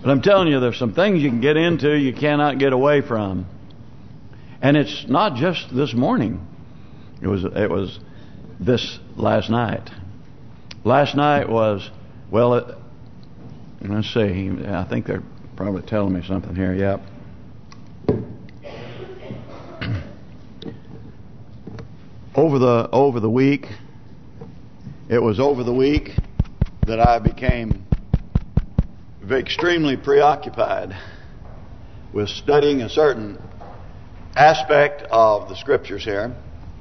But I'm telling you, there's some things you can get into you cannot get away from. And it's not just this morning. It was this last night. Last night was, well, let's see. I think they're probably telling me something here. Yep. Over the week, it was over the week that I became extremely preoccupied with studying a certain aspect of the Scriptures here,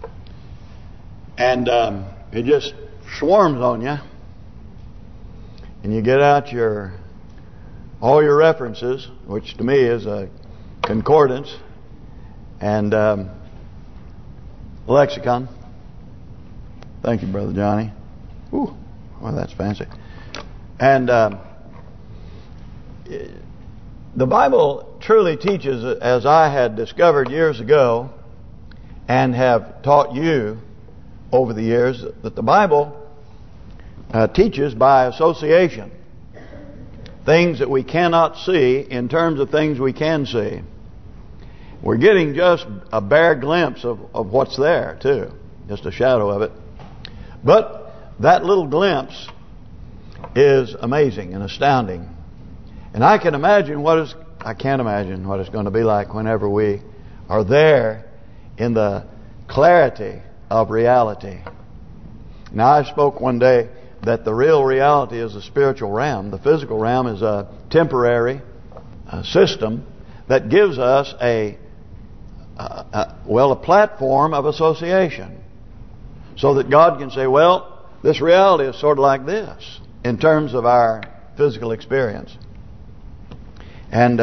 and it just swarms on you, and you get out all your references, which to me is a concordance and lexicon. Thank you, Brother Johnny. Ooh, well, that's fancy. And the Bible truly teaches, as I had discovered years ago and have taught you over the years, that the Bible teaches by association things that we cannot see in terms of things we can see. We're getting just a bare glimpse of what's there too, just a shadow of it. But that little glimpse is amazing and astounding. And I can't imagine what it's going to be like whenever we are there in the clarity of reality. Now, I spoke one day that the real reality is the spiritual realm. The physical realm is a temporary system that gives us a platform of association, so that God can say, well, this reality is sort of like this in terms of our physical experience. And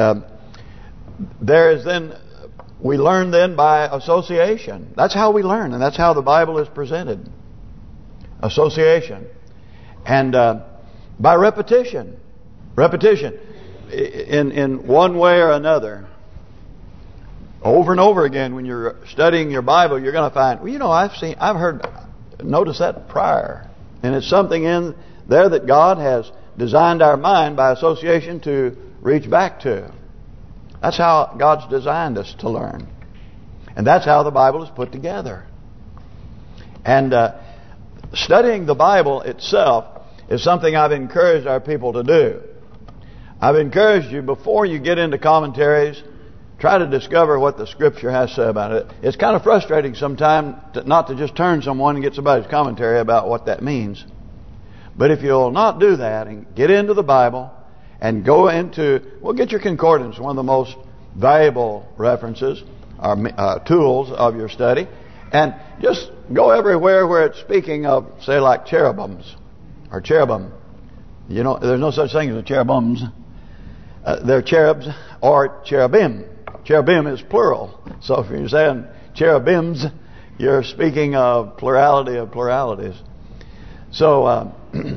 we learn then by association. That's how we learn, and that's how the Bible is presented. Association. And by repetition. Repetition. In one way or another. Over and over again, when you're studying your Bible, you're going to find, noticed that prior. And it's something in there that God has designed our mind by association to reach back to. That's how God's designed us to learn. And that's how the Bible is put together. And studying the Bible itself is something I've encouraged our people to do. I've encouraged you, before you get into commentaries, try to discover what the Scripture has to say about it. It's kind of frustrating sometimes not to just turn someone and get somebody's commentary about what that means. But if you'll not do that and get into the Bible and go into, get your concordance, one of the most valuable references or tools of your study, and just go everywhere where it's speaking of, say, like cherubims or cherubim. You know, there's no such thing as a cherubims. They're cherubs or cherubim. Cherubim is plural. So if you're saying cherubims, you're speaking of plurality of pluralities. So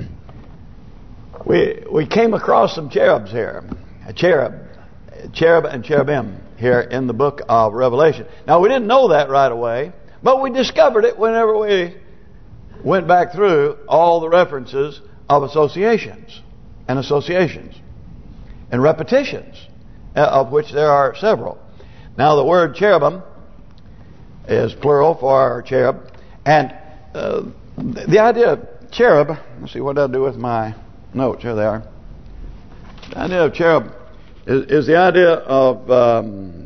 we came across some cherubs here. A cherub and cherubim here in the book of Revelation. Now, we didn't know that right away, but we discovered it whenever we went back through all the references of associations and repetitions, of which there are several. Now, the word cherubim is plural for cherub, and the idea of cherub, let's see what I do with my notes. Here they are. The idea of cherub is the idea of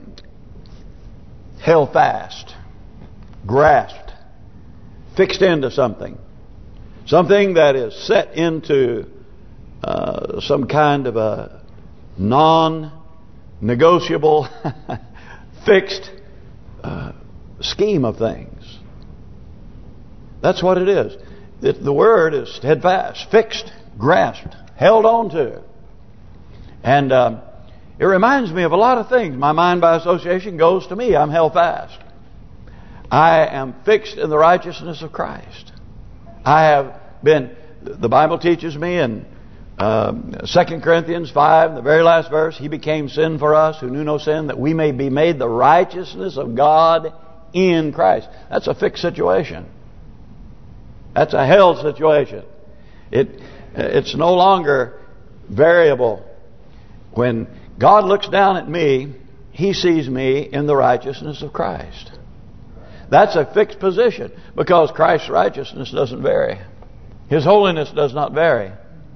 held fast, grasped, fixed into something that is set into some kind of a non-negotiable fixed scheme of things. That's what it is. The word is steadfast, fixed, grasped, held on to. And it reminds me of a lot of things. My mind by association goes to me. I'm held fast. I am fixed in the righteousness of Christ. I have been, the Bible teaches me in 2 Corinthians 5, the very last verse, He became sin for us who knew no sin, that we may be made the righteousness of God in Christ. That's a fixed situation. That's a held situation. It's no longer variable. When God looks down at me, He sees me in the righteousness of Christ. That's a fixed position, because Christ's righteousness doesn't vary. His holiness does not vary.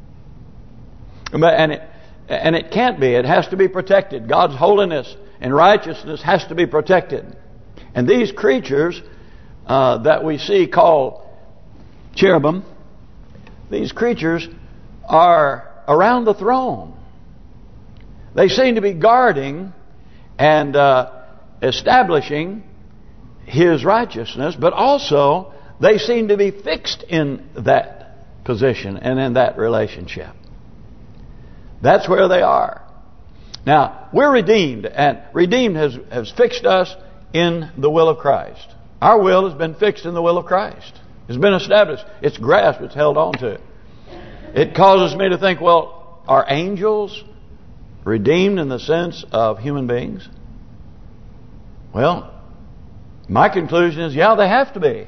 And it can't be. It has to be protected. God's holiness and righteousness has to be protected. And these creatures that we see called cherubim, these creatures are around the throne. They seem to be guarding and establishing His righteousness, but also they seem to be fixed in that position and in that relationship. That's where they are. Now, we're redeemed, and redeemed has fixed us in the will of Christ. Our will has been fixed in the will of Christ. It's been established. It's grasped. It's held on to. It causes me to think, well, are angels redeemed in the sense of human beings? Well, my conclusion is, yeah, they have to be.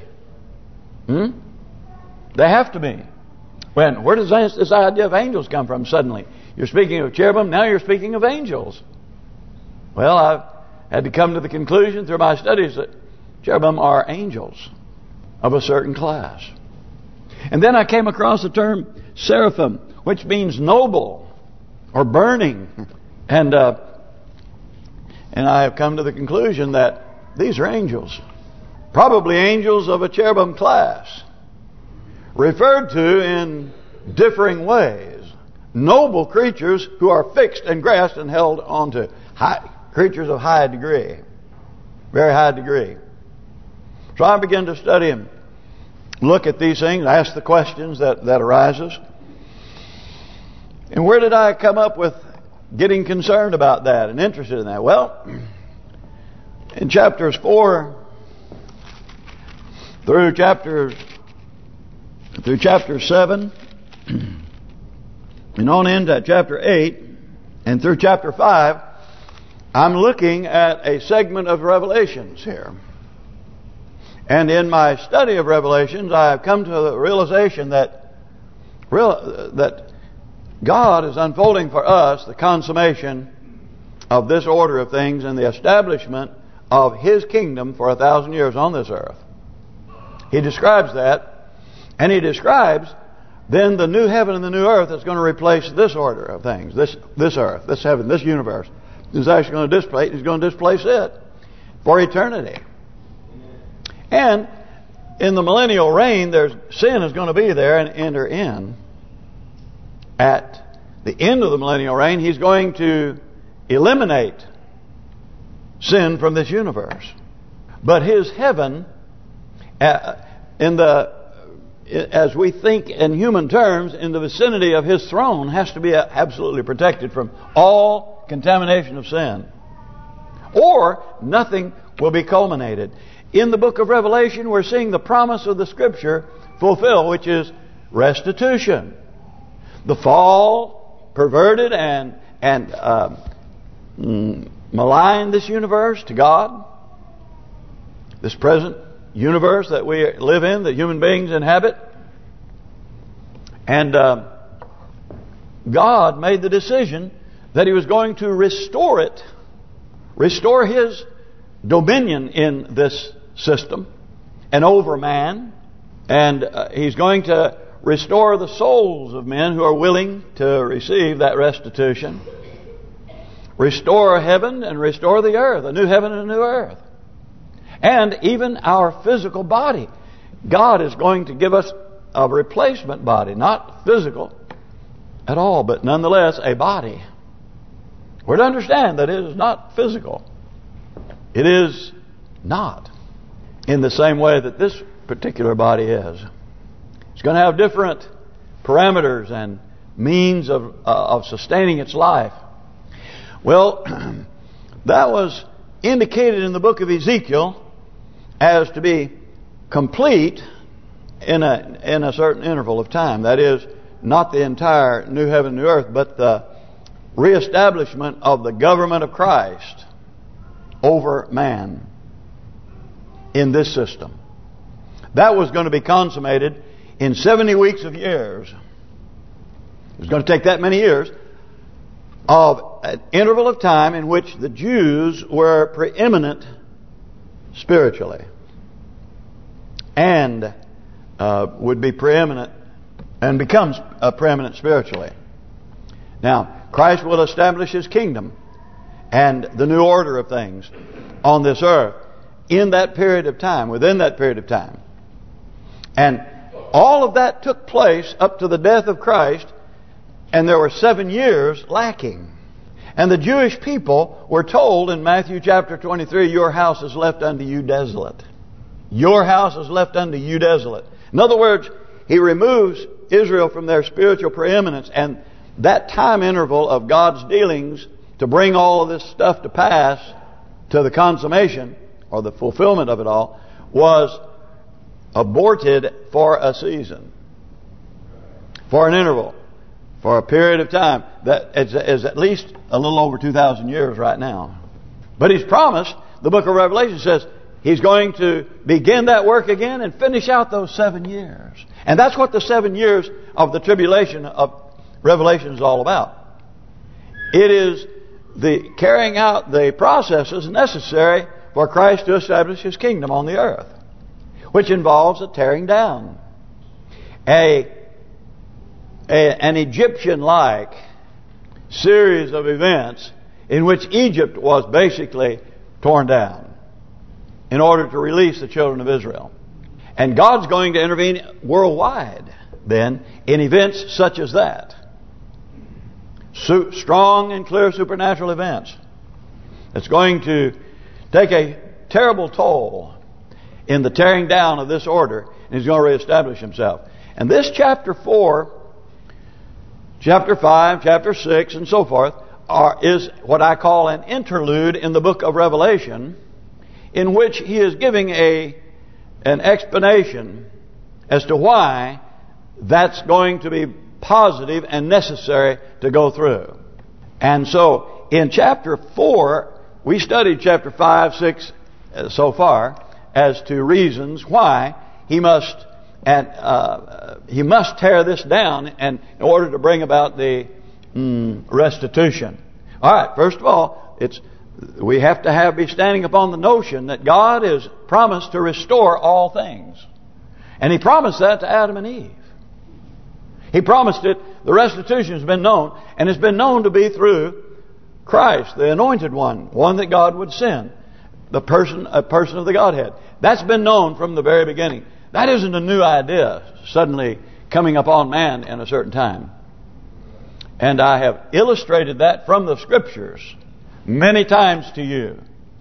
They have to be. Where does this idea of angels come from suddenly? You're speaking of cherubim, now you're speaking of angels. Well, I've had to come to the conclusion through my studies that cherubim are angels of a certain class. And then I came across the term seraphim, which means noble or burning. And I have come to the conclusion that these are angels. Probably angels of a cherubim class, referred to in differing ways. Noble creatures who are fixed and grasped and held onto. Creatures of high degree. Very high degree. So I began to study and look at these things, ask the questions that arises. And where did I come up with getting concerned about that and interested in that? Well, in chapters 4 through chapter 7 and on into chapter 8 and through chapter 5, I'm looking at a segment of Revelations here. And in my study of Revelations, I have come to the realization that God is unfolding for us the consummation of this order of things and the establishment of His kingdom for 1,000 years on this earth. He describes that, and He describes then the new heaven and the new earth that's going to replace this order of things, this earth, this heaven, this universe. He's actually going to displace. He's going to displace it for eternity. And in the millennial reign, sin is going to be there and enter in. At the end of the millennial reign, He's going to eliminate sin from this universe. But His heaven, as we think in human terms, in the vicinity of His throne, has to be absolutely protected from all contamination of sin, or nothing will be culminated. In the book of Revelation, we're seeing the promise of the Scripture fulfilled, which is restitution. The fall perverted and maligned this universe to God. This present universe that we live in, that human beings inhabit. And God made the decision that He was going to restore it, restore His dominion in this system and over man. And He's going to restore the souls of men who are willing to receive that restitution. Restore heaven and restore the earth, a new heaven and a new earth. And even our physical body. God is going to give us a replacement body, not physical at all, but nonetheless a body. We're to understand that it is not physical. It is not in the same way that this particular body is. It's going to have different parameters and means of sustaining its life. Well, that was indicated in the book of Ezekiel as to be complete in a certain interval of time. That is, not the entire new heaven, new earth, but the reestablishment of the government of Christ over man in this system. That was going to be consummated in 70 weeks of years. It was going to take that many years of an interval of time in which the Jews were preeminent spiritually and would be preeminent and becomes preeminent spiritually. Now, Christ will establish His kingdom and the new order of things on this earth in that period of time, within that period of time. And all of that took place up to the death of Christ, and there were 7 years lacking. And the Jewish people were told in Matthew chapter 23, your house is left unto you desolate. Your house is left unto you desolate. In other words, He removes Israel from their spiritual preeminence, and that time interval of God's dealings to bring all of this stuff to pass, to the consummation or the fulfillment of it all, was aborted for a season, for an interval, for a period of time that is at least a little over 2,000 years right now. But He's promised, the book of Revelation says, He's going to begin that work again and finish out those 7 years. And that's what the 7 years of the tribulation of Revelation is all about. It is the carrying out the processes necessary for Christ to establish His kingdom on the earth, which involves a tearing down, an Egyptian-like series of events in which Egypt was basically torn down in order to release the children of Israel. And God's going to intervene worldwide then in events such as that. Strong and clear supernatural events. It's going to take a terrible toll in the tearing down of this order, and He's going to reestablish Himself. And this chapter 4, chapter 5, chapter 6, and so forth is what I call an interlude in the book of Revelation, in which He is giving an explanation as to why that's going to be positive and necessary to go through. And so in chapter 4, we studied chapter 5, 6 so far as to reasons why He must tear this down and in order to bring about the restitution. All right, first of all, we have to be standing upon the notion that God has promised to restore all things. And He promised that to Adam and Eve. He promised it. The restitution has been known, and it's been known to be through Christ, the Anointed One that God would send, a person of the Godhead. That's been known from the very beginning. That isn't a new idea suddenly coming upon man in a certain time. And I have illustrated that from the Scriptures many times to you.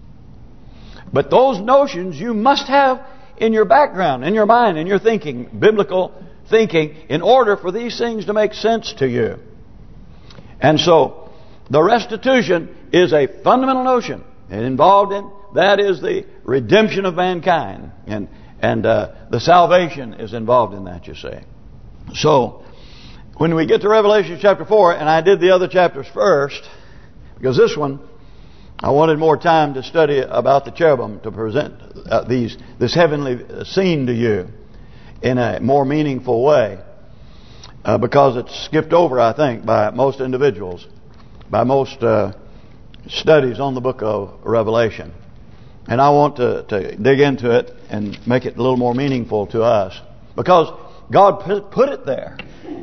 But those notions you must have in your background, in your mind, in your thinking, biblical thinking, in order for these things to make sense to you. And so the restitution is a fundamental notion, and involved in that is the redemption of mankind, and the salvation is involved in that, you see. So when we get to Revelation chapter 4, and I did the other chapters first, because this one I wanted more time to study about the cherubim to present this heavenly scene to you in a more meaningful way, because it's skipped over, I think, by most individuals, by most studies on the book of Revelation. And I want to dig into it and make it a little more meaningful to us, because God put it there.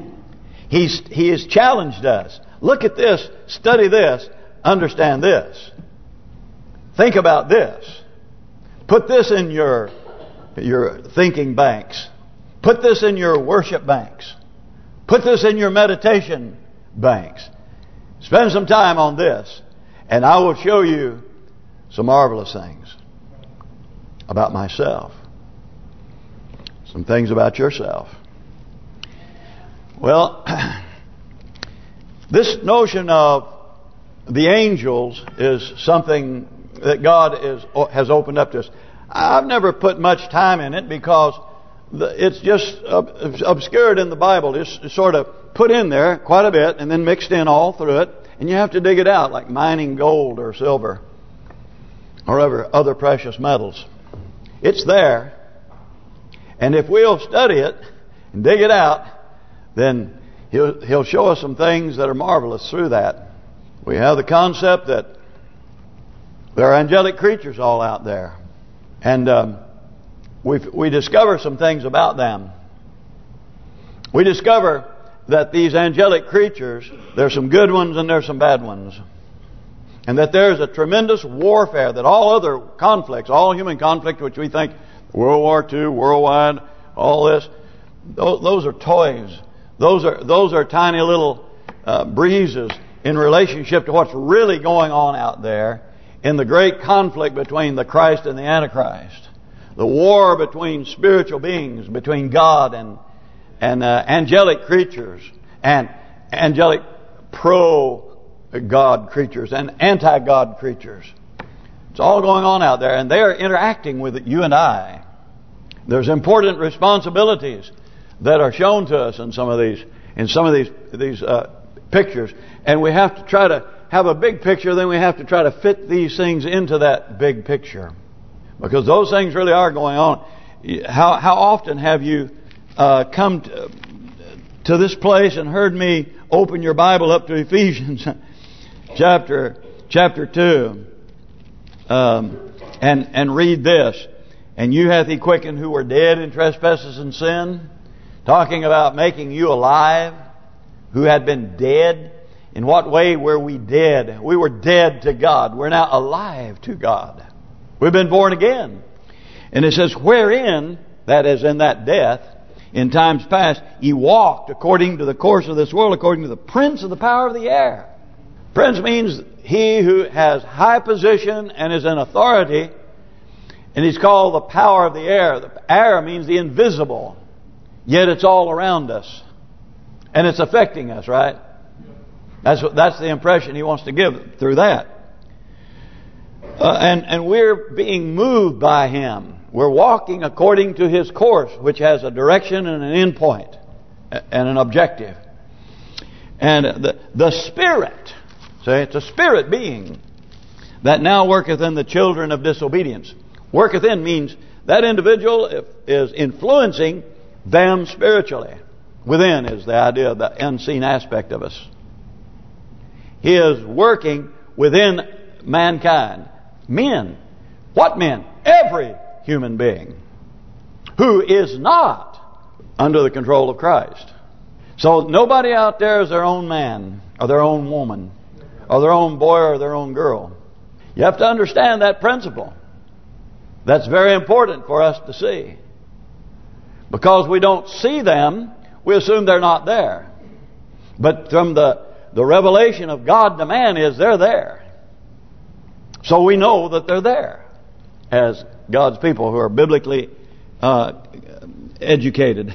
He has challenged us. Look at this, study this, understand this. Think about this. Put this in your thinking banks. Put this in your worship banks. Put this in your meditation banks. Spend some time on this, and I will show you some marvelous things about myself. Some things about yourself. Well, this notion of the angels is something that God has opened up to us. I've never put much time in it because it's just obscured in the Bible. It's sort of put in there quite a bit and then mixed in all through it. And you have to dig it out like mining gold or silver or other precious metals. It's there. And if we'll study it and dig it out, then He'll show us some things that are marvelous through that. We have the concept that there are angelic creatures all out there. And we discover some things about them. We discover that these angelic creatures, there's some good ones and there's some bad ones. And that there's a tremendous warfare, that all other conflicts, all human conflict, which we think World War II, worldwide, all this, those are toys. Those are tiny little breezes in relationship to what's really going on out there in the great conflict between the Christ and the Antichrist. The war between spiritual beings, between God and angelic creatures, and angelic pro-God creatures and anti-God creatures. It's all going on out there, and they are interacting with you and I. There's important responsibilities that are shown to us in some of these pictures, and we have to try to have a big picture. Then we have to try to fit these things into that big picture, because those things really are going on. How often have you come to this place and heard me open your Bible up to Ephesians chapter 2 and read this? And you hath he quickened who were dead in trespasses and sin, talking about making you alive, who had been dead. In what way were we dead? We were dead to God. We're now alive to God. We've been born again. And it says, wherein, that is in that death, in times past, ye walked according to the course of this world, according to the prince of the power of the air. Prince means he who has high position and is in authority, and he's called the power of the air. The air means the invisible, yet it's all around us, and it's affecting us, right? That's the impression he wants to give through that. And we're being moved by him. We're walking according to his course, which has a direction and an end point and an objective. And the Spirit, say it's a spirit being that now worketh in the children of disobedience. Worketh in means that individual is influencing them spiritually. Within is the idea of the unseen aspect of us. He is working within mankind. Men. What men? Every human being who is not under the control of Christ. So nobody out there is their own man or their own woman or their own boy or their own girl. You have to understand that principle. That's very important for us to see. Because we don't see them, we assume they're not there. But from the revelation of God to man is they're there. So we know that they're there as God's people who are biblically educated.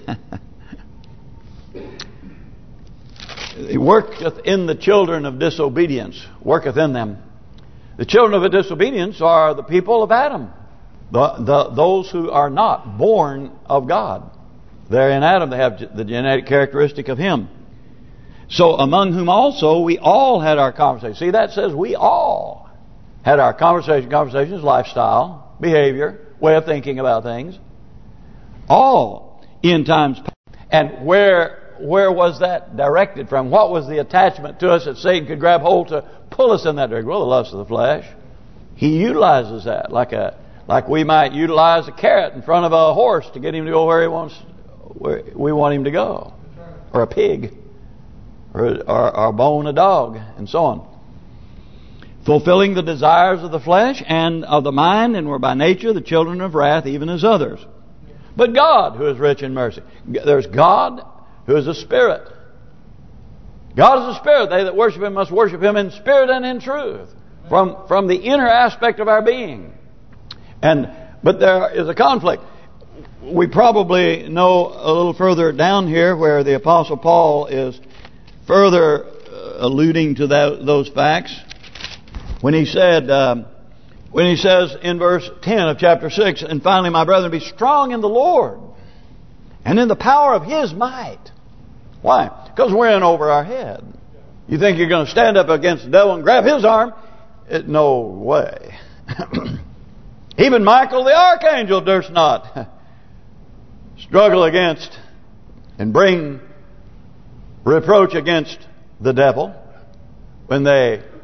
He worketh in the children of disobedience. Worketh in them. The children of disobedience are the people of Adam. Those who are not born of God. They're in Adam. They have the genetic characteristic of him. So among whom also we all had our conversation. See, that says we all had our conversations, lifestyle, behavior, way of thinking about things. All in times past. And where was that directed from? What was the attachment to us that Satan could grab hold to pull us in that direction? Well, the lust of the flesh. He utilizes that like we might utilize a carrot in front of a horse to get him to go where we want him to go, or a pig, or bone a dog, and so on. Fulfilling the desires of the flesh and of the mind, and were by nature the children of wrath, even as others. But God, who is rich in mercy. There's God, who is a spirit. God is a spirit. They that worship him must worship him in spirit and in truth. From the inner aspect of our being. But there is a conflict. We probably know a little further down here where the Apostle Paul is further alluding to those facts. When he says in verse 10 of chapter 6, and finally, my brethren, be strong in the Lord and in the power of his might. Why? Because we're in over our head. You think you're going to stand up against the devil and grab his arm? No way. Even Michael the archangel durst not struggle against and bring reproach against the devil when they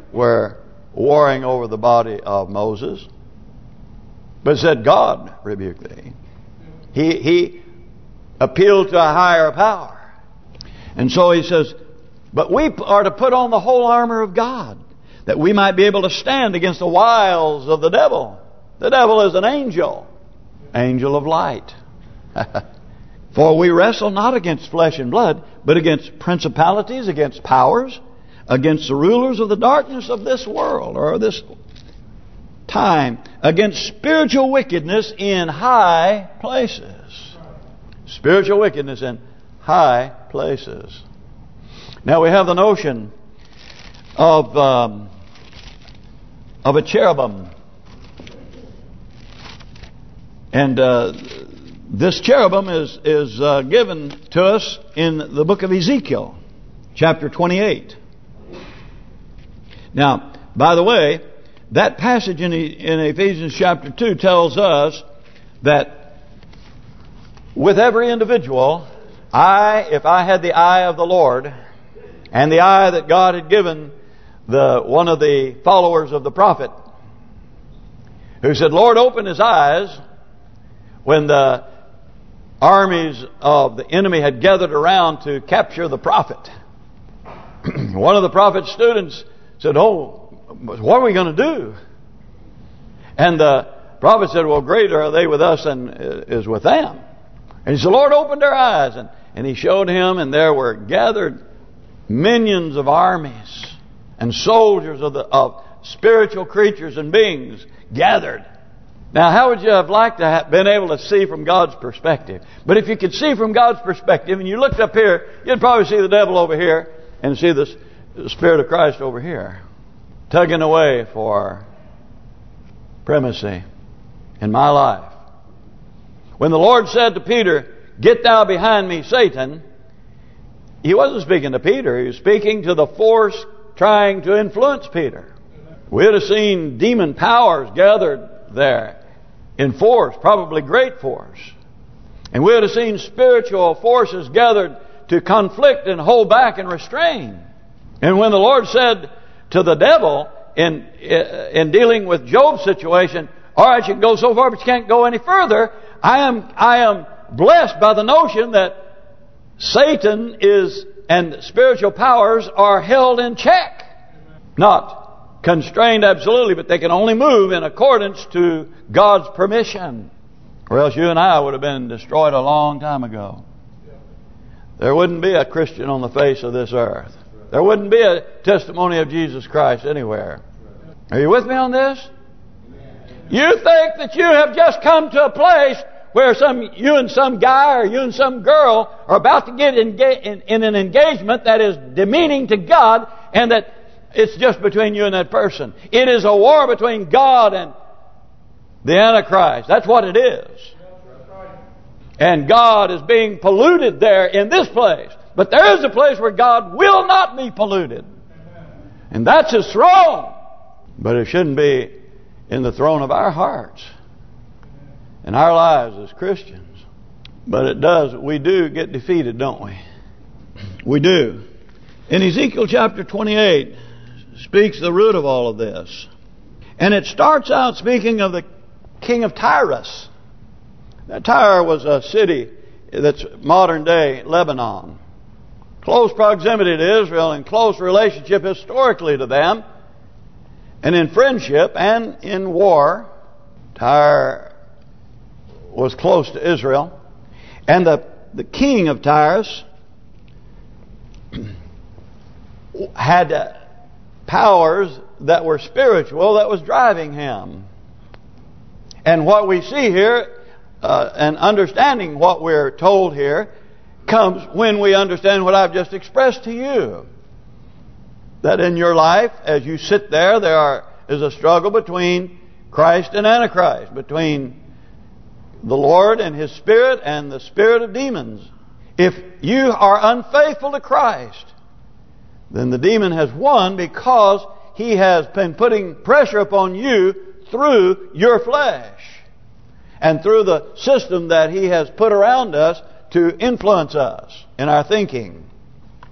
were warring over the body of Moses. But it said, God rebuked thee. He appealed to a higher power. And so he says, but we are to put on the whole armor of God, that we might be able to stand against the wiles of the devil. The devil is an angel of light. For we wrestle not against flesh and blood, but against principalities, against powers, against the rulers of the darkness of this world, or this time, against spiritual wickedness in high places. Spiritual wickedness in high places. Now we have the notion of a cherubim, and this cherubim is given to us in the book of Ezekiel, chapter 28. Now, by the way, that passage in Ephesians chapter 2 tells us that with every individual, if I had the eye of the Lord, and the eye that God had given one of the followers of the prophet, who said, Lord, open his eyes, when the armies of the enemy had gathered around to capture the prophet. One of the prophet's students said, oh, what are we going to do? And the prophet said, well, greater are they with us than is with them. And he said, Lord, open their eyes. And he showed him, and there were gathered minions of armies and soldiers of spiritual creatures and beings gathered. Now, how would you have liked to have been able to see from God's perspective? But if you could see from God's perspective and you looked up here, you'd probably see the devil over here and see the Spirit of Christ over here, tugging away for primacy in my life. When the Lord said to Peter, get thou behind me, Satan, he wasn't speaking to Peter. He was speaking to the force trying to influence Peter. We would have seen demon powers gathered there in force, probably great force. And we would have seen spiritual forces gathered to conflict and hold back and restrain. And when the Lord said to the devil in dealing with Job's situation, all right, you can go so far, but you can't go any further. I am blessed by the notion that Satan and spiritual powers are held in check. Not constrained absolutely, but they can only move in accordance to God's permission. Or else you and I would have been destroyed a long time ago. There wouldn't be a Christian on the face of this earth. There wouldn't be a testimony of Jesus Christ anywhere. Are you with me on this? You think that you have just come to a place where you and some guy or you and some girl are about to get in an engagement that is demeaning to God, and that it's just between you and that person. It is a war between God and the Antichrist. That's what it is. And God is being polluted there in this place. But there is a place where God will not be polluted. And that's His throne. But it shouldn't be in the throne of our hearts, in our lives as Christians. But it does. We do get defeated, don't we? We do. In Ezekiel chapter 28 speaks the root of all of this. And it starts out speaking of the king of Tyrus. Now, Tyre was a city that's modern day Lebanon. Close proximity to Israel and close relationship historically to them. And in friendship and in war, Tyre was close to Israel. And the king of Tyrus had powers that were spiritual that was driving him. And what we see here, and understanding what we're told here, comes when we understand what I've just expressed to you. That in your life, as you sit there, is a struggle between Christ and Antichrist, between the Lord and His Spirit and the spirit of demons. If you are unfaithful to Christ, then the demon has won, because he has been putting pressure upon you through your flesh and through the system that he has put around us to influence us in our thinking.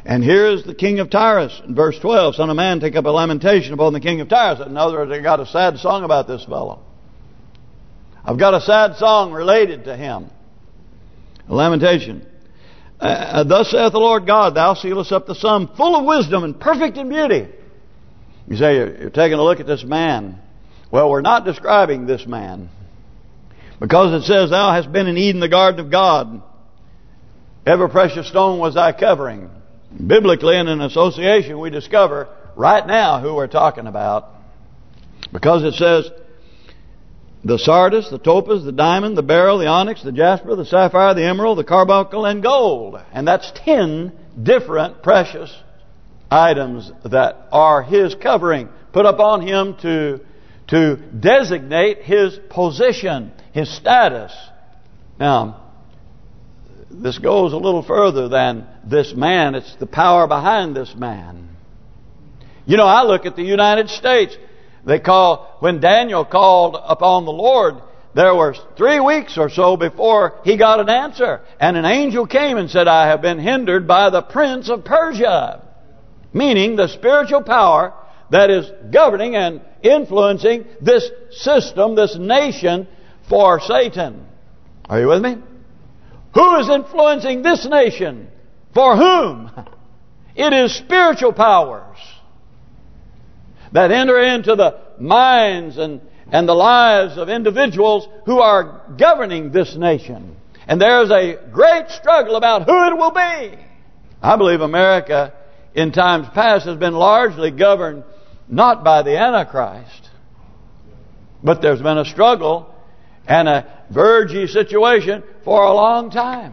And here is the king of Tyrus in verse 12. Son of man, take up a lamentation upon the king of Tyrus. In other words, I got a sad song about this fellow. I've got a sad song related to him. A lamentation. Thus saith the Lord God, thou sealest up the sum, full of wisdom and perfect in beauty. You say, you're taking a look at this man. Well, we're not describing this man. Because it says, thou hast been in Eden, the garden of God. Ever precious stone was thy covering. Biblically, in an association, we discover right now who we're talking about. Because it says, the sardius, the topaz, the diamond, the beryl, the onyx, the jasper, the sapphire, the emerald, the carbuncle, and gold. And that's 10 different precious items that are his covering, put upon him to designate his position, his status. Now, this goes a little further than this man. It's the power behind this man. You know, I look at the United States. When Daniel called upon the Lord, there were 3 weeks or so before he got an answer. And an angel came and said, I have been hindered by the prince of Persia. Meaning the spiritual power that is governing and influencing this system, this nation, for Satan. Are you with me? Who is influencing this nation? For whom? It is spiritual powers that enter into the minds and the lives of individuals who are governing this nation. And there's a great struggle about who it will be. I believe America in times past has been largely governed not by the Antichrist, but there's been a struggle and a vergy situation for a long time.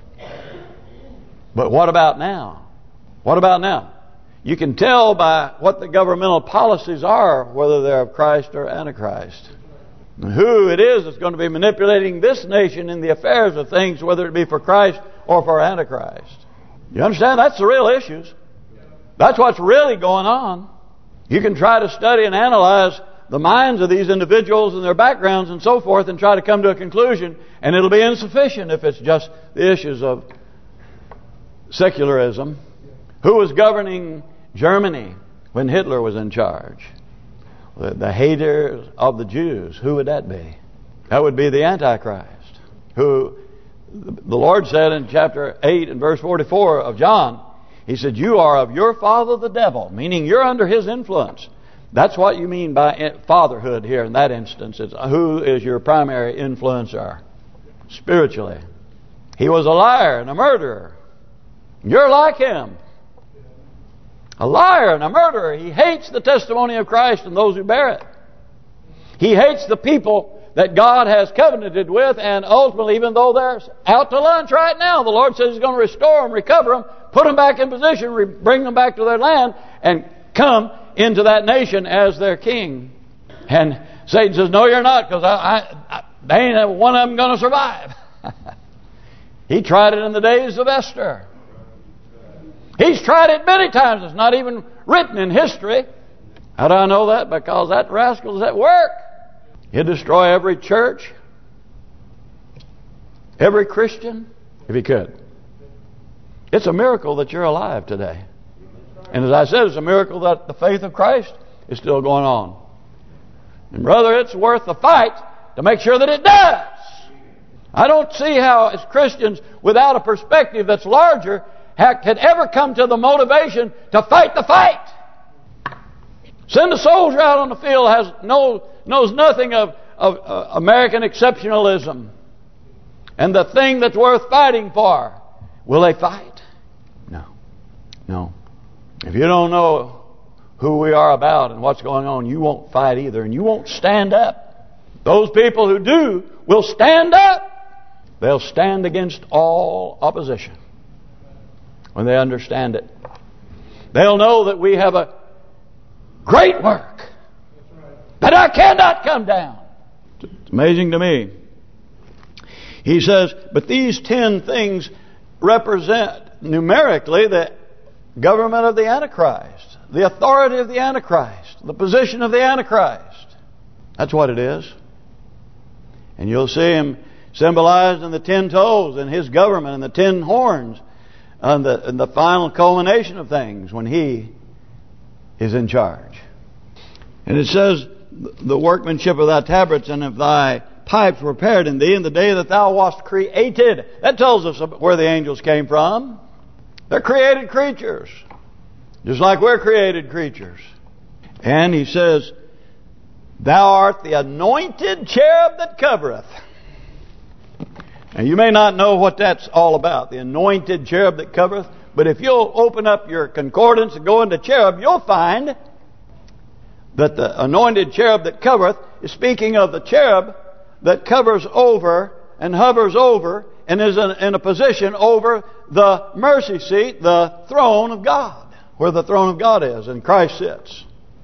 But what about now? What about now? You can tell by what the governmental policies are whether they're of Christ or Antichrist. And who it is that's going to be manipulating this nation in the affairs of things, whether it be for Christ or for Antichrist. You understand? That's the real issues. That's what's really going on. You can try to study and analyze the minds of these individuals and their backgrounds and so forth and try to come to a conclusion, and it'll be insufficient if it's just the issues of secularism. Who was governing Germany when Hitler was in charge? The haters of the Jews. Who would that be? That would be the Antichrist, who the Lord said in chapter 8 and verse 44 of John, He said, you are of your father the devil, meaning you're under his influence. That's what you mean by fatherhood here in that instance. It's who is your primary influencer spiritually. He was a liar and a murderer. You're like him. A liar and a murderer. He hates the testimony of Christ and those who bear it. He hates the people that God has covenanted with, and ultimately, even though they're out to lunch right now, the Lord says He's going to restore them, recover them, put them back in position, bring them back to their land, and come into that nation as their king. And Satan says, no, you're not, because they ain't one of them going to survive. He tried it in the days of Esther. He's tried it many times. It's not even written in history. How do I know that? Because that rascal's at work. He'll destroy every church, every Christian, if he could. It's a miracle that you're alive today. And as I said, it's a miracle that the faith of Christ is still going on. And brother, it's worth the fight to make sure that it does. I don't see how, as Christians, without a perspective that's larger, could ever come to the motivation to fight the fight. Send a soldier out on the field knows nothing of American exceptionalism and the thing that's worth fighting for. Will they fight? No. If you don't know who we are about and what's going on, you won't fight either, and you won't stand up. Those people who do will stand up. They'll stand against all opposition when they understand it. They'll know that we have a great work, but I cannot come down. It's amazing to me. He says, but these 10 things represent numerically the government of the Antichrist, the authority of the Antichrist, the position of the Antichrist. That's what it is. And you'll see him symbolized in the 10 toes and his government and the 10 horns and the final culmination of things when He is in charge. And it says, the workmanship of thy tabrets and of thy pipes were prepared in thee in the day that thou wast created. That tells us where the angels came from. They're created creatures, just like we're created creatures. And He says, thou art the anointed cherub that covereth. And you may not know what that's all about, the anointed cherub that covereth. But if you'll open up your concordance and go into cherub, you'll find that the anointed cherub that covereth is speaking of the cherub that covers over and hovers over and is in a position over the mercy seat, the throne of God, where the throne of God is and Christ sits.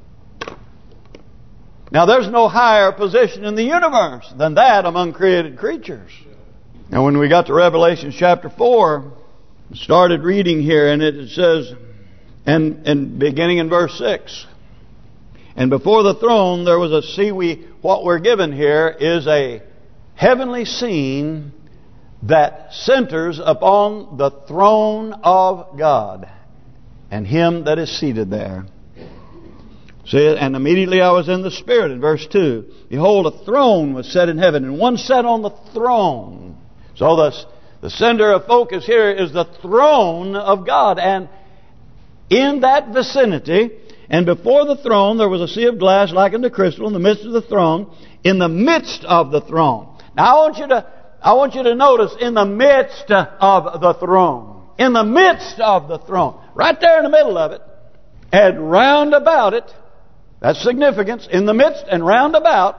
Now there's no higher position in the universe than that among created creatures. Now when we got to Revelation chapter 4, started reading here, and it says, and beginning in verse 6, and before the throne there was a what we're given here is a heavenly scene that centers upon the throne of God and Him that is seated there. See, and immediately I was in the Spirit, in verse 2. Behold, a throne was set in heaven, and one sat on the throne. So the center of focus here is the throne of God. And in that vicinity, and before the throne, there was a sea of glass like unto crystal in the midst of the throne, in the midst of the throne. Now I want you to notice, in the midst of the throne. In the midst of the throne. Right there in the middle of it. And round about it, that's significance, in the midst and round about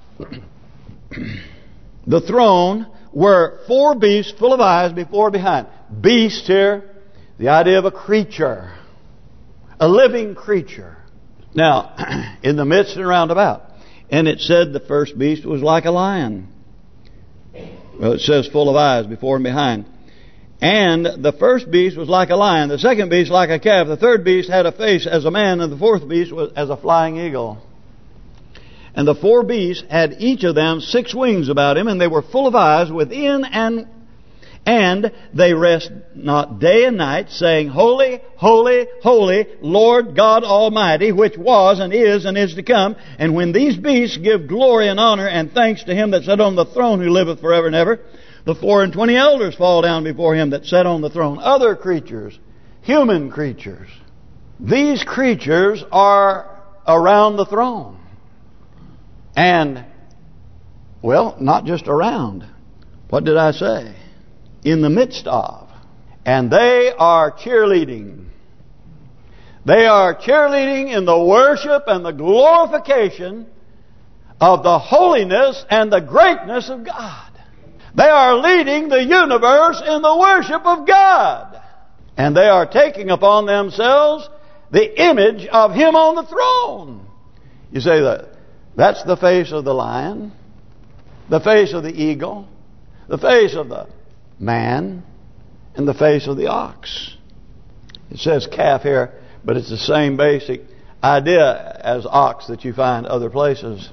the throne were 4 beasts full of eyes before and behind. Beast here, the idea of a creature. A living creature. Now, in the midst and round about. And it said the first beast was like a lion. Well, it says full of eyes before and behind. And the first beast was like a lion. The second beast like a calf. The third beast had a face as a man. And the fourth beast was as a flying eagle. And the 4 beasts had each of them 6 wings about him. And they were full of eyes within and they rest not day and night, saying, Holy, holy, holy, Lord God Almighty, which was and is to come. And when these beasts give glory and honor and thanks to Him that sat on the throne, who liveth forever and ever, the 24 elders fall down before Him that sat on the throne. Other creatures, human creatures. These creatures are around the throne. And, well, not just around. What did I say? In the midst of. And they are cheerleading. They are cheerleading in the worship and the glorification of the holiness and the greatness of God. They are leading the universe in the worship of God. And they are taking upon themselves the image of Him on the throne. You say that's the face of the lion, the face of the eagle, the face of the man, and the face of the ox. It says calf here, but it's the same basic idea as ox that you find other places.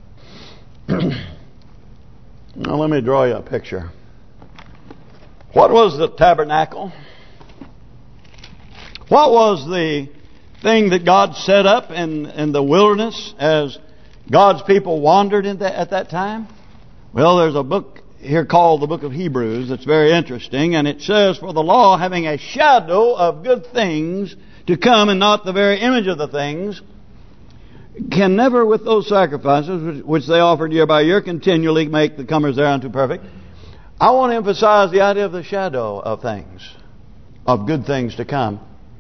Now let me draw you a picture. What was the tabernacle? What was the thing that God set up in the wilderness as God's people wandered at that time? Well, there's a book here called the Book of Hebrews that's very interesting, and it says, for the law, having a shadow of good things to come and not the very image of the things, can never with those sacrifices which they offered year by year continually make the comers thereunto perfect. I want to emphasize the idea of the shadow of things, of good things to come.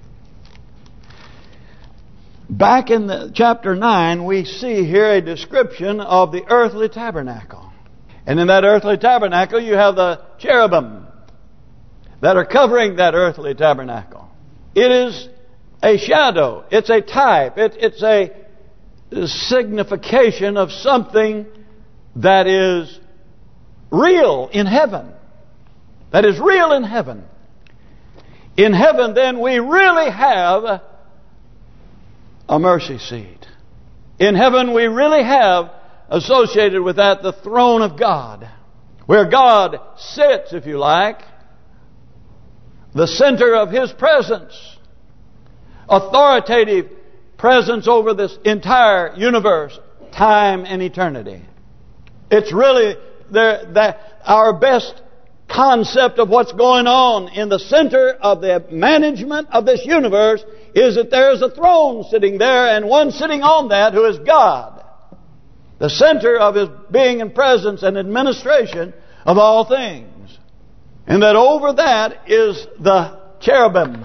Back in chapter 9, we see here a description of the earthly tabernacle. And in that earthly tabernacle, you have the cherubim that are covering that earthly tabernacle. It is a shadow. It's a type. It's a signification of something that is real in heaven. That is real in heaven. In heaven, then, we really have a mercy seat. In heaven, we really have associated with that the throne of God, where God sits, if you like, the center of His presence, authoritative presence over this entire universe, time and eternity. It's really our best concept of what's going on in the center of the management of this universe is that there is a throne sitting there, and one sitting on that who is God, the center of His being and presence and administration of all things. And that over that is the cherubim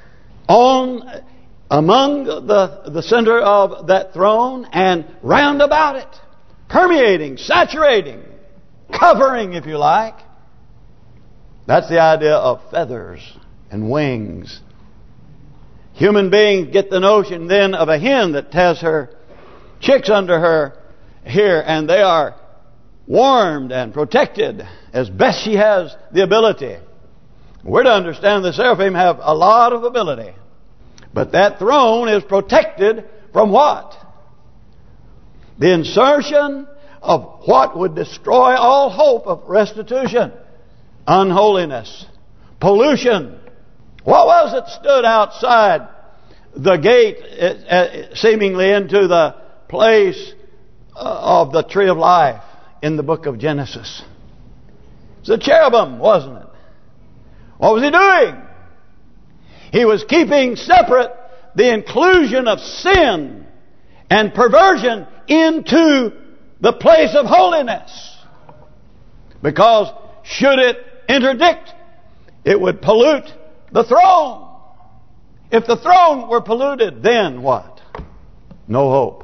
among the center of that throne, and round about it, permeating, saturating, covering, if you like. That's the idea of feathers and wings. Human beings get the notion then of a hen that has her chicks under her here, and they are warmed and protected as best she has the ability. We're to understand the seraphim have a lot of ability. But that throne is protected from what? The insertion of what would destroy all hope of restitution. Unholiness. Pollution. What was it stood outside the gate, seemingly into the place of the tree of life in the book of Genesis? It's the cherubim, wasn't it? What was he doing? He was keeping separate the inclusion of sin and perversion into the place of holiness. Because should it interdict, it would pollute the throne. If the throne were polluted, then what? No hope.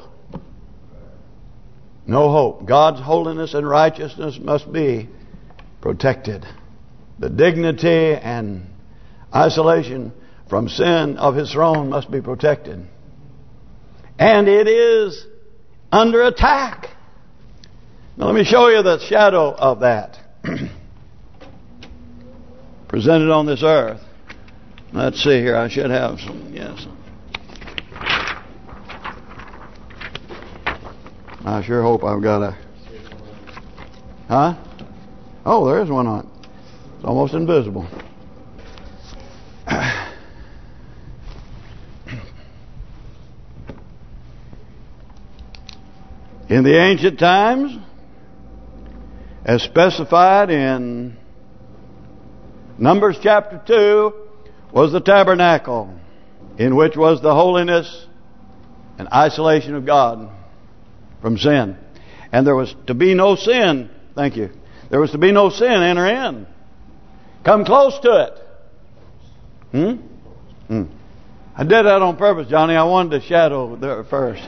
No hope. God's holiness and righteousness must be protected. The dignity and isolation from sin of His throne must be protected. And it is under attack. Now let me show you the shadow of that. Presented on this earth. Let's see here. I should have some. Yes. I sure hope I've got a... Huh? Oh, there is one on it. It's almost invisible. In the ancient times, as specified in Numbers chapter 2, was the tabernacle, in which was the holiness and isolation of God from sin. And there was to be no sin, thank you, there was to be no sin enter in. Come close to it. I did that on purpose, Johnny. I wanted to shadow there first.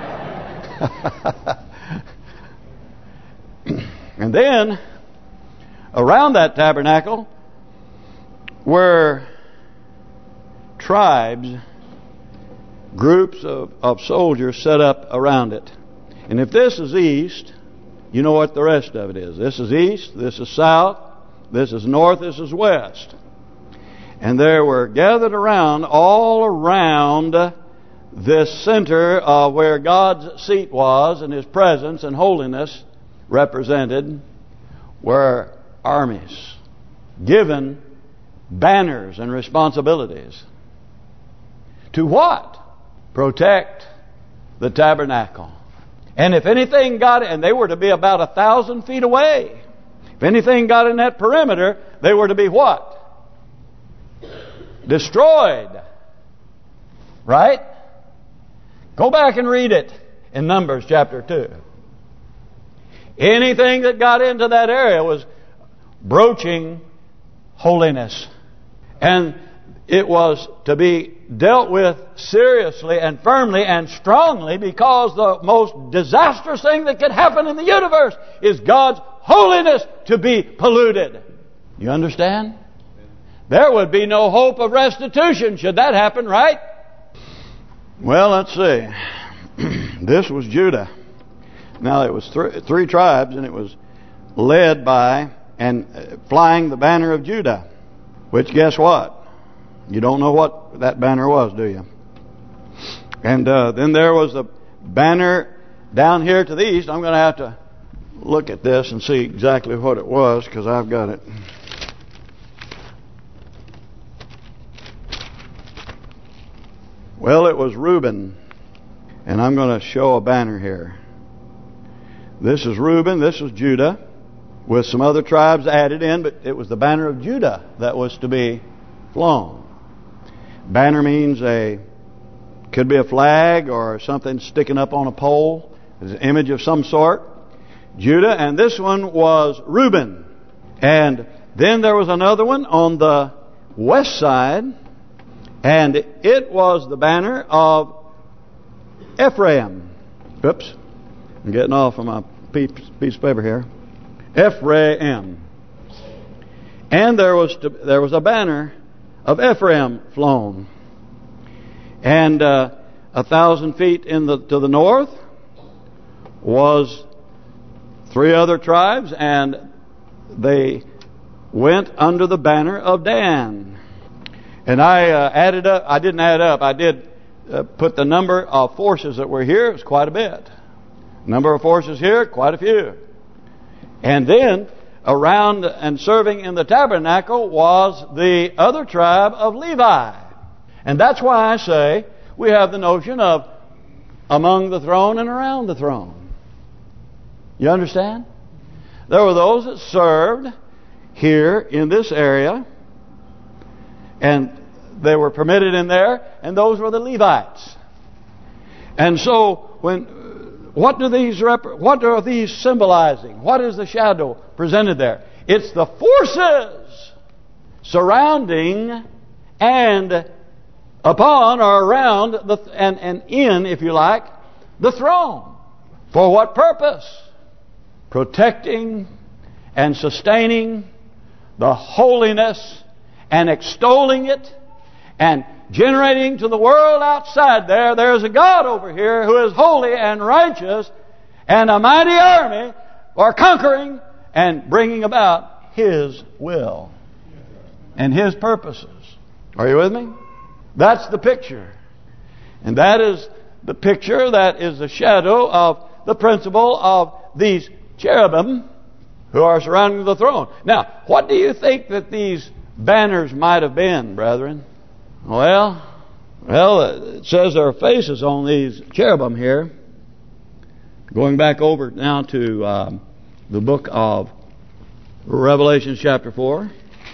And then, around that tabernacle were tribes, groups of soldiers set up around it. And if this is east, you know what the rest of it is. This is east, this is south, this is north, this is west. And there were gathered around, all around this center of where God's seat was, and His presence and holiness represented, were armies given banners and responsibilities. To what? Protect the tabernacle. And if anything got it, and they were to be about 1,000 feet away. If anything got in that perimeter, they were to be what? Destroyed. Right? Go back and read it in Numbers chapter 2. Anything that got into that area was broaching holiness. And it was to be dealt with seriously and firmly and strongly, because the most disastrous thing that could happen in the universe is God's holiness to be polluted. You understand? There would be no hope of restitution should that happen, right? Well, let's see. This was Judah. Now, it was three tribes, and it was led by and flying the banner of Judah. Which, guess what? You don't know what that banner was, do you? And then there was a banner down here to the east. I'm going to have to look at this and see exactly what it was, because I've got it. Well, it was Reuben. And I'm going to show a banner here. This is Reuben, this is Judah, with some other tribes added in, but it was the banner of Judah that was to be flown. Banner means could be a flag or something sticking up on a pole. It's an image of some sort. Judah, and this one was Reuben. And then there was another one on the west side, and it was the banner of Ephraim. Oops, I'm getting off of my piece of paper here. Ephraim. And there was a banner of Ephraim flown. And 1,000 feet to the north was 3 other tribes, and they went under the banner of Dan. And I added up. I didn't add up. I did put the number of forces that were here. It was quite a bit. Number of forces here, quite a few. And then around and serving in the tabernacle was the other tribe of Levi. And that's why I say we have the notion of among the throne and around the throne. You understand? There were those that served here in this area, and they were permitted in there, and those were the Levites. And so, what are these symbolizing? What is the shadow presented there? It's the forces surrounding and upon or around and in, if you like, the throne. For what purpose? Protecting and sustaining the holiness and extolling it and generating to the world outside there's a God over here who is holy and righteous, and a mighty army are conquering and bringing about His will and His purposes. Are you with me? That's the picture. And that is the picture, that is the shadow of the principle of these cherubim who are surrounding the throne. Now, what do you think that these banners might have been, brethren? Well, it says there are faces on these cherubim here. Going back over now to the book of Revelation chapter 4.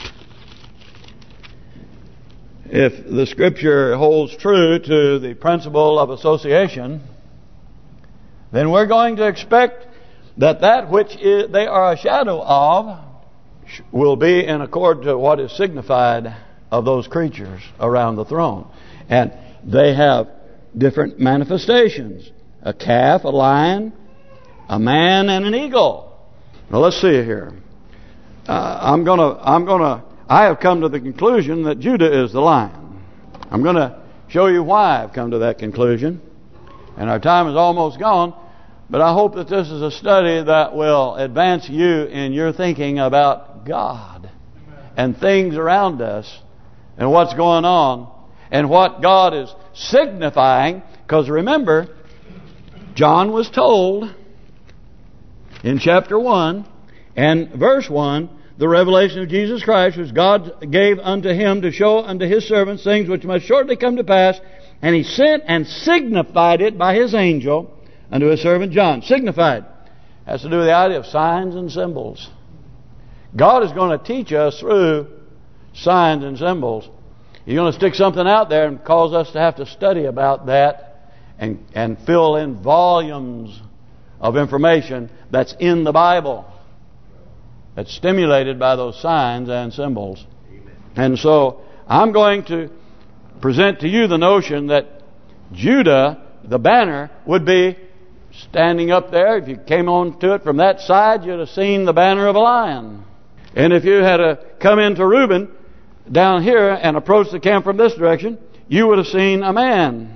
If the Scripture holds true to the principle of association, then we're going to expect that which they are a shadow of will be in accord to what is signified of those creatures around the throne. And they have different manifestations. A calf, a lion, a man, and an eagle. Now let's see here. I have come to the conclusion that Judah is the lion. I'm going to show you why I've come to that conclusion. And our time is almost gone. But I hope that this is a study that will advance you in your thinking about God and things around us and what's going on and what God is signifying. Because remember, John was told in chapter 1 and verse 1, the revelation of Jesus Christ, which God gave unto Him to show unto His servants things which must shortly come to pass. And He sent and signified it by His angel unto His servant John. Signified has to do with the idea of signs and symbols. God is going to teach us through signs and symbols. He's going to stick something out there and cause us to have to study about that and fill in volumes of information that's in the Bible, that's stimulated by those signs and symbols. Amen. And so I'm going to present to you the notion that Judah, the banner, would be standing up there. If you came on to it from that side, you'd have seen the banner of a lion. And if you had come into Reuben down here and approached the camp from this direction, you would have seen a man.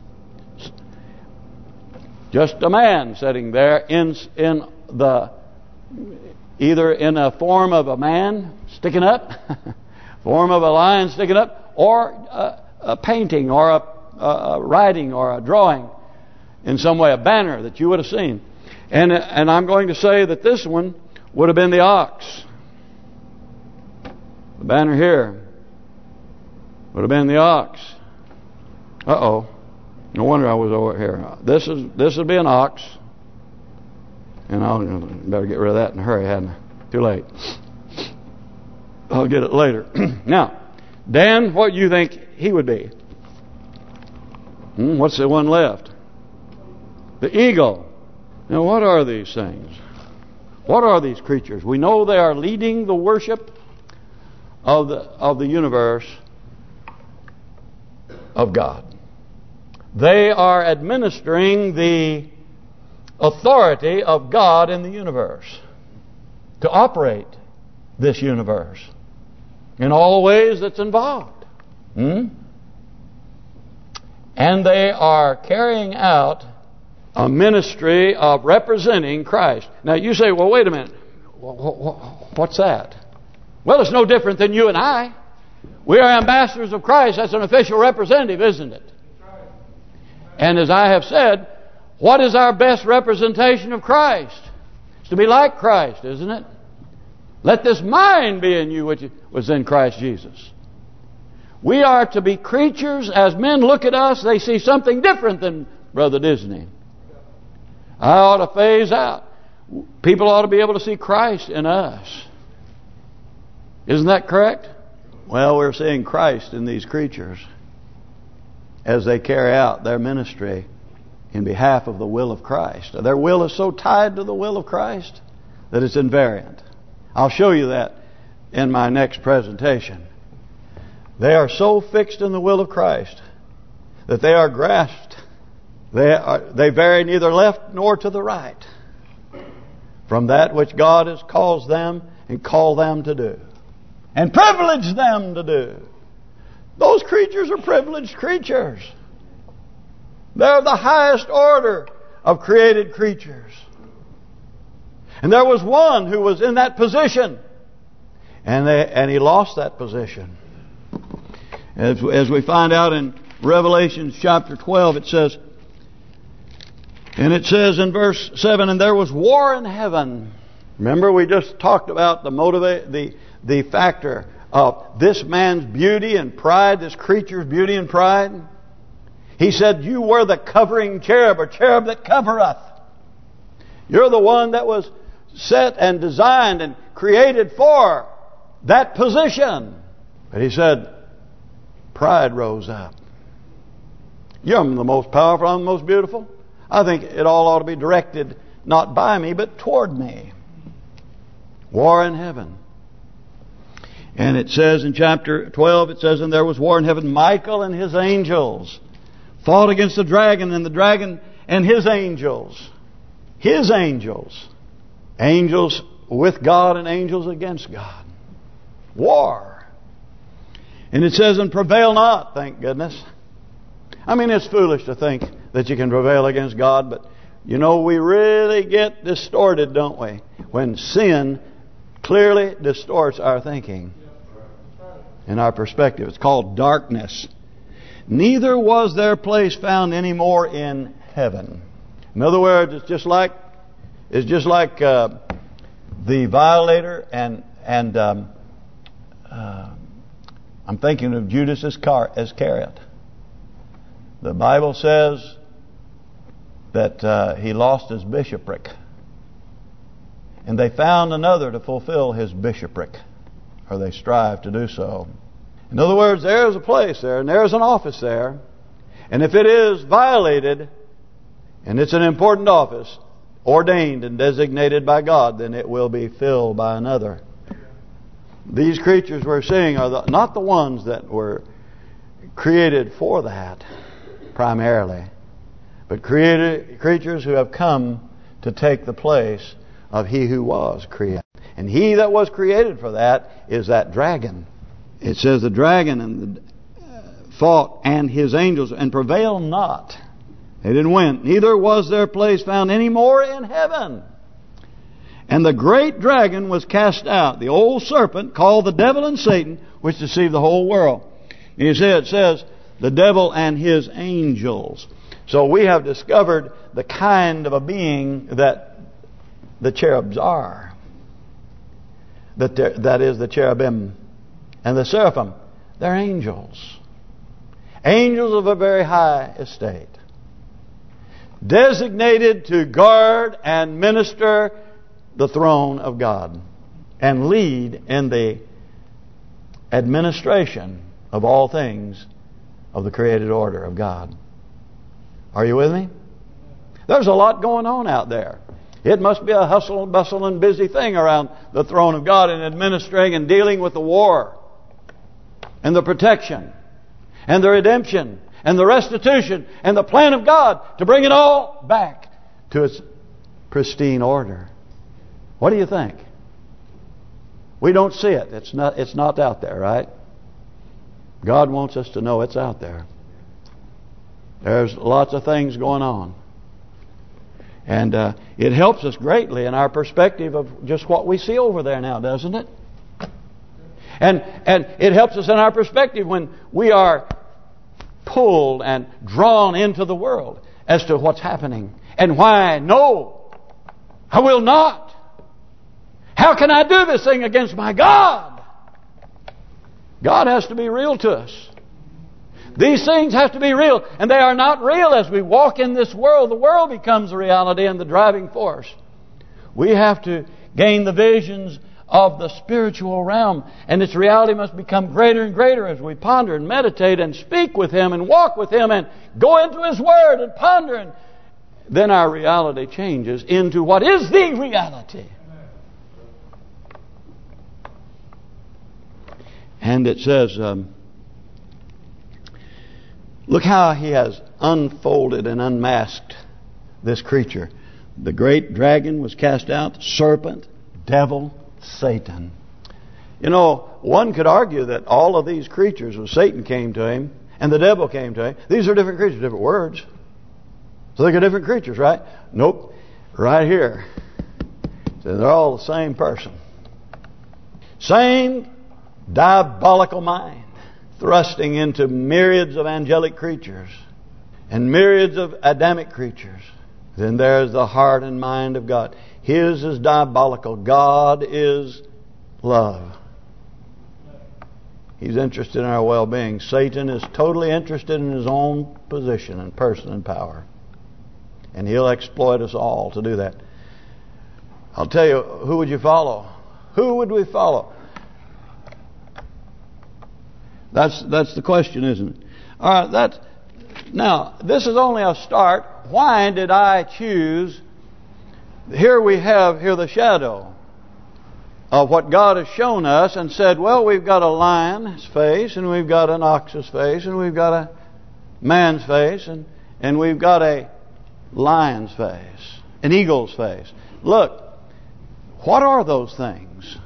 Just a man sitting there either in a form of a man sticking up, form of a lion sticking up, or a painting or a writing or a drawing in some way, a banner that you would have seen. And I'm going to say that this one would have been the ox. The banner here would have been the ox. Uh-oh. No wonder I was over here. This would be an ox. And I'll better get rid of that in a hurry, hadn't I? Too late. I'll get it later. Now, Dan, what do you think he would be? What's the one left? The eagle. Now, what are these things? What are these creatures? We know they are leading the worship of the universe of God. They are administering the authority of God in the universe to operate this universe in all ways that's involved. And they are carrying out a ministry of representing Christ. Now you say, well, wait a minute. What's that? Well, it's no different than you and I. We are ambassadors of Christ. That's an official representative, isn't it? And as I have said, what is our best representation of Christ? It's to be like Christ, isn't it? Let this mind be in you which was in Christ Jesus. We are to be creatures. As men look at us, they see something different than Brother Disney. I ought to phase out. People ought to be able to see Christ in us. Isn't that correct? Well, we're seeing Christ in these creatures as they carry out their ministry in behalf of the will of Christ. Their will is so tied to the will of Christ that it's invariant. I'll show you that in my next presentation. They are so fixed in the will of Christ that they are grasped. They vary neither left nor to the right from that which God has caused them and called them to do and privileged them to do. Those creatures are privileged creatures. They're the highest order of created creatures. And there was one who was in that position, and he lost that position. As we find out in Revelation chapter 12, it says in verse 7, and there was war in heaven. Remember, we just talked about the factor of this man's beauty and pride, this creature's beauty and pride. He said, you were the covering cherub, or cherub that covereth. You're the one that was set and designed and created for that position. But he said, pride rose up. You're the most powerful, I'm the most beautiful. I think it all ought to be directed not by me, but toward me. War in heaven. And it says in chapter 12, it says, and there was war in heaven. Michael and his angels fought against the dragon, and the dragon and his angels. His angels. Angels with God and angels against God. War. And it says, and prevail not, thank goodness. I mean, it's foolish to think that you can prevail against God, but you know, we really get distorted, don't we? When sin clearly distorts our thinking and our perspective. It's called darkness. Neither was their place found any more in heaven. In other words, it's just like the violator and I'm thinking of Judas Iscariot. The Bible says that he lost his bishopric, and they found another to fulfill his bishopric, or they strive to do so. In other words, there is a place there, and there is an office there, and if it is violated, and it's an important office, ordained and designated by God, then it will be filled by another. These creatures we're seeing are not the ones that were created for that, primarily, but creatures who have come to take the place of he who was created. And he that was created for that is that dragon. It says the dragon and fought and his angels and prevailed not. They didn't win. Neither was their place found any more in heaven. And the great dragon was cast out, the old serpent called the devil and Satan, which deceived the whole world. And you see, it says the devil and his angels. So we have discovered the kind of a being that the cherubs are. That is the cherubim and the seraphim. They're angels. angels of a very high estate, designated to guard and minister the throne of God and lead in the administration of all things of the created order of God. Are you with me? There's a lot going on out there. It must be a hustle and bustle and busy thing around the throne of God in administering and dealing with the war and the protection and the redemption and the restitution and the plan of God to bring it all back to its pristine order. What do you think? We don't see it. It's not out there, right? God wants us to know it's out there. There's lots of things going on. And it helps us greatly in our perspective of just what we see over there now, doesn't it? And it helps us in our perspective when we are pulled and drawn into the world as to what's happening. And why? No, I will not. How can I do this thing against my God? God has to be real to us. These things have to be real, and they are not real as we walk in this world. The world becomes a reality and the driving force. We have to gain the visions of the spiritual realm, and its reality must become greater and greater as we ponder and meditate and speak with Him and walk with Him and go into His Word and ponder. And then our reality changes into what is the reality. And it says, look how He has unfolded and unmasked this creature. The great dragon was cast out, serpent, devil, Satan. You know, one could argue that all of these creatures, when Satan came to him and the devil came to him, these are different creatures, different words. So they're different creatures, right? Nope. Right here. So they're all the same person. Same diabolical mind, thrusting into myriads of angelic creatures and myriads of Adamic creatures. Then there's the heart and mind of God. His is diabolical. God is love. He's interested in our well-being. Satan is totally interested in his own position and person and power. And he'll exploit us all to do that. I'll tell you, who would you follow? Who would we follow? That's the question, isn't it? All right, now, this is only a start. Why did I choose? Here we have the shadow of what God has shown us and said, well, we've got a lion's face and we've got an ox's face and we've got a man's face and we've got a lion's face, an eagle's face. Look, what are those things?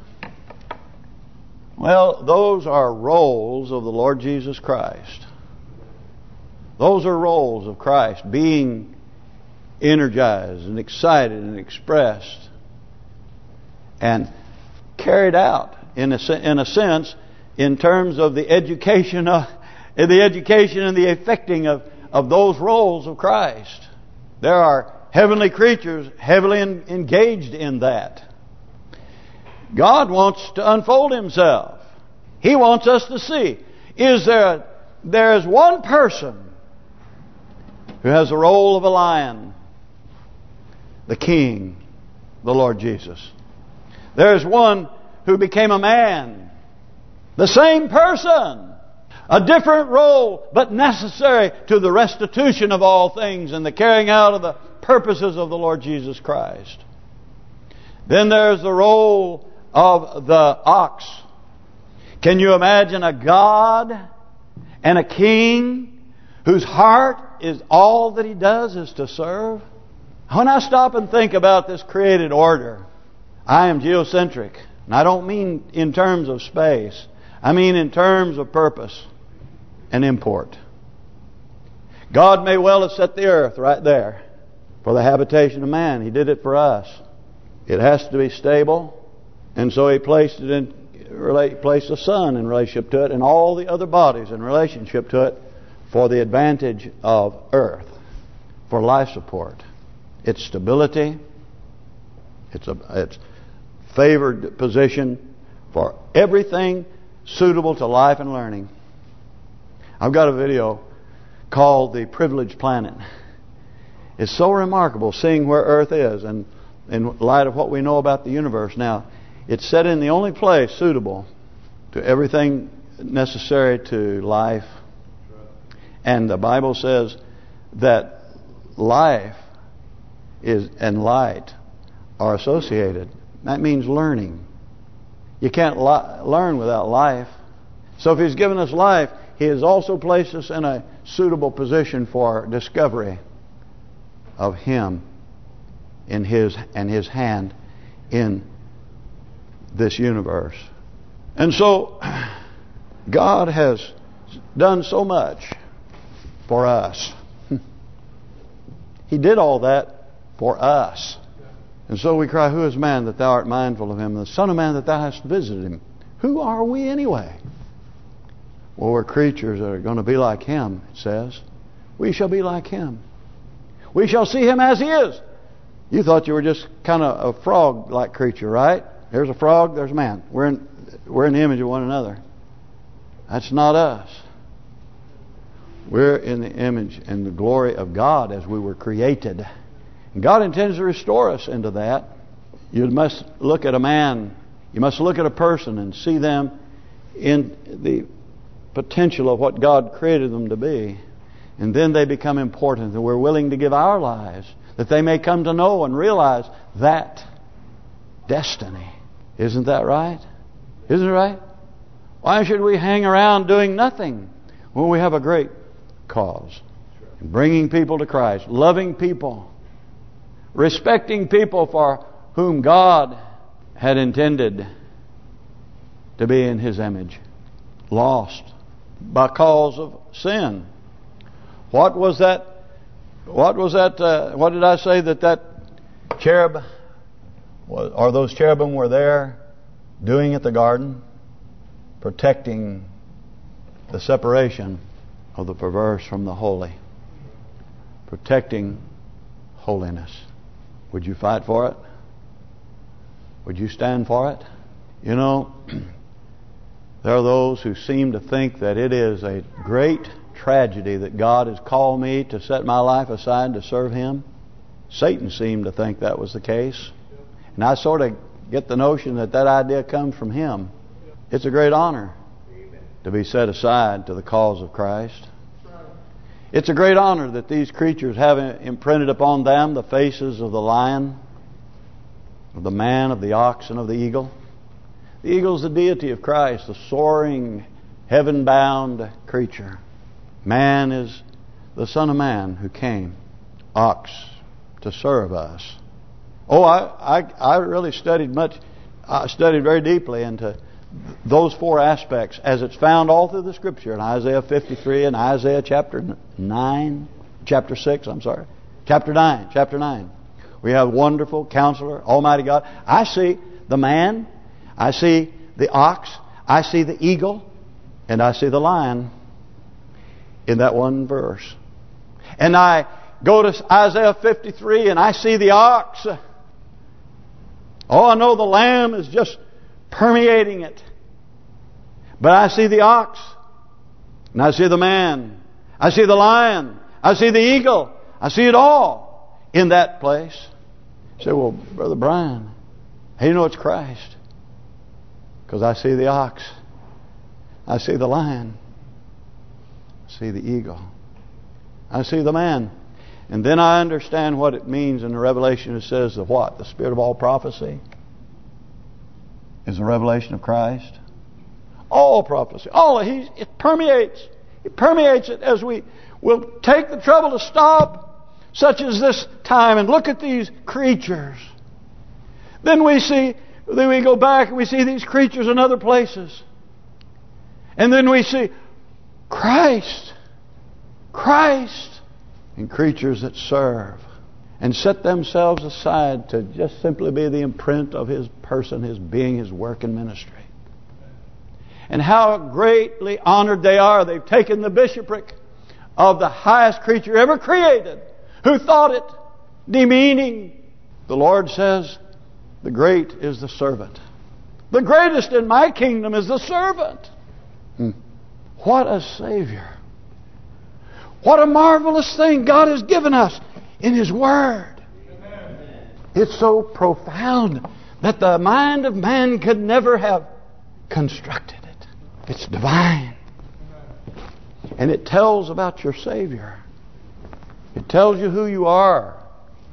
Well, those are roles of the Lord Jesus Christ. Those are roles of Christ being energized and excited and expressed and carried out in a sense in terms of the education and the effecting of those roles of Christ. There are heavenly creatures heavily engaged in that. God wants to unfold Himself. He wants us to see. There is one person who has the role of a lion, the King, the Lord Jesus. There's one who became a man, the same person, a different role, but necessary to the restitution of all things and the carrying out of the purposes of the Lord Jesus Christ. Then there's the role of the ox. Can you imagine a God and a king whose heart is all that he does is to serve? When I stop and think about this created order, I am geocentric. And I don't mean in terms of space. I mean in terms of purpose and import. God may well have set the earth right there for the habitation of man. He did it for us. It has to be stable. And so He placed the sun in relationship to it and all the other bodies in relationship to it for the advantage of earth, for life support, its stability, its favored position for everything suitable to life and learning. I've got a video called the privileged planet. It's so remarkable seeing where Earth is, and in light of what we know about the universe now, it's set in the only place suitable to everything necessary to life. And the Bible says that life and light are associated. That means learning. You can't learn without life. So if He's given us life, He has also placed us in a suitable position for discovery of Him in His hand in this universe. And so God has done so much for us. He did all that for us. And so we cry, who is man that thou art mindful of him, and the son of man that thou hast visited him? Who are we anyway? Well, we're creatures that are going to be like Him, it says. We shall be like Him. We shall see Him as He is. You thought you were just kind of a frog-like creature, right? There's a frog, there's a man. We're in the image of one another. That's not us. We're in the image and the glory of God as we were created. And God intends to restore us into that. You must look at a man, you must look at a person and see them in the potential of what God created them to be. And then they become important, and we're willing to give our lives that they may come to know and realize that destiny. Isn't that right? Isn't it right? Why should we hang around doing nothing when we have a great cause? Bringing people to Christ, loving people, respecting people for whom God had intended to be in His image, lost by cause of sin. What was that? What did I say that cherub was, or those cherubim were there doing at the garden? Protecting the separation of the perverse from the holy. Protecting holiness. Would you fight for it? Would you stand for it? You know, there are those who seem to think that it is a great tragedy that God has called me to set my life aside to serve Him. Satan seemed to think that was the case. And I sort of get the notion that idea comes from him. It's a great honor to be set aside to the cause of Christ. It's a great honor that these creatures have imprinted upon them the faces of the lion, of the man, of the ox, and of the eagle. The eagle is the deity of Christ, the soaring, heaven-bound creature. Man is the Son of Man who came, ox, to serve us. Oh, I really studied much. I studied very deeply into those four aspects as it's found all through the Scripture in Isaiah 53 and Isaiah chapter 9, chapter 6. I'm sorry, chapter 9. We have wonderful Counselor, Almighty God. I see the man, I see the ox, I see the eagle, and I see the lion in that one verse. And I go to Isaiah 53 and I see the ox. Oh, I know the lamb is just permeating it. But I see the ox. And I see the man. I see the lion. I see the eagle. I see it all in that place. You say, well, Brother Brian, how do you know it's Christ? Because I see the ox. I see the lion. I see the eagle. I see the man. And then I understand what it means in the Revelation. It says the what? The spirit of all prophecy is the revelation of Christ. All prophecy. It permeates. It permeates it as we will take the trouble to stop, such as this time, and look at these creatures. Then we go back and we see these creatures in other places. And then we see Christ. And creatures that serve and set themselves aside to just simply be the imprint of His person, His being, His work and ministry. And how greatly honored they are. They've taken the bishopric of the highest creature ever created, who thought it demeaning. The Lord says, the great is the servant. The greatest in my kingdom is the servant. What a Savior. What a marvelous thing God has given us in His Word. It's so profound that the mind of man could never have constructed it. It's divine. And it tells about your Savior. It tells you who you are,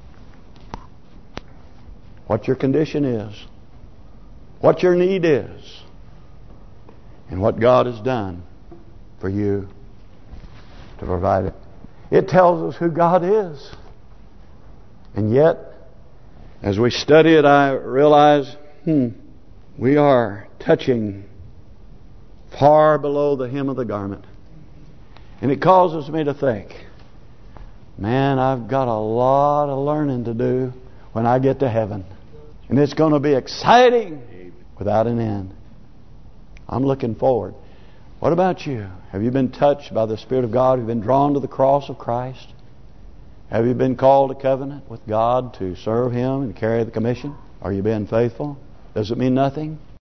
what your condition is, what your need is, and what God has done for you to provide it. It tells us who God is. And yet, as we study it, I realize, we are touching far below the hem of the garment. And it causes me to think, man, I've got a lot of learning to do when I get to heaven. And it's going to be exciting without an end. I'm looking forward. What about you? Have you been touched by the Spirit of God? Have you been drawn to the cross of Christ? Have you been called to covenant with God to serve Him and carry the commission? Are you being faithful? Does it mean nothing?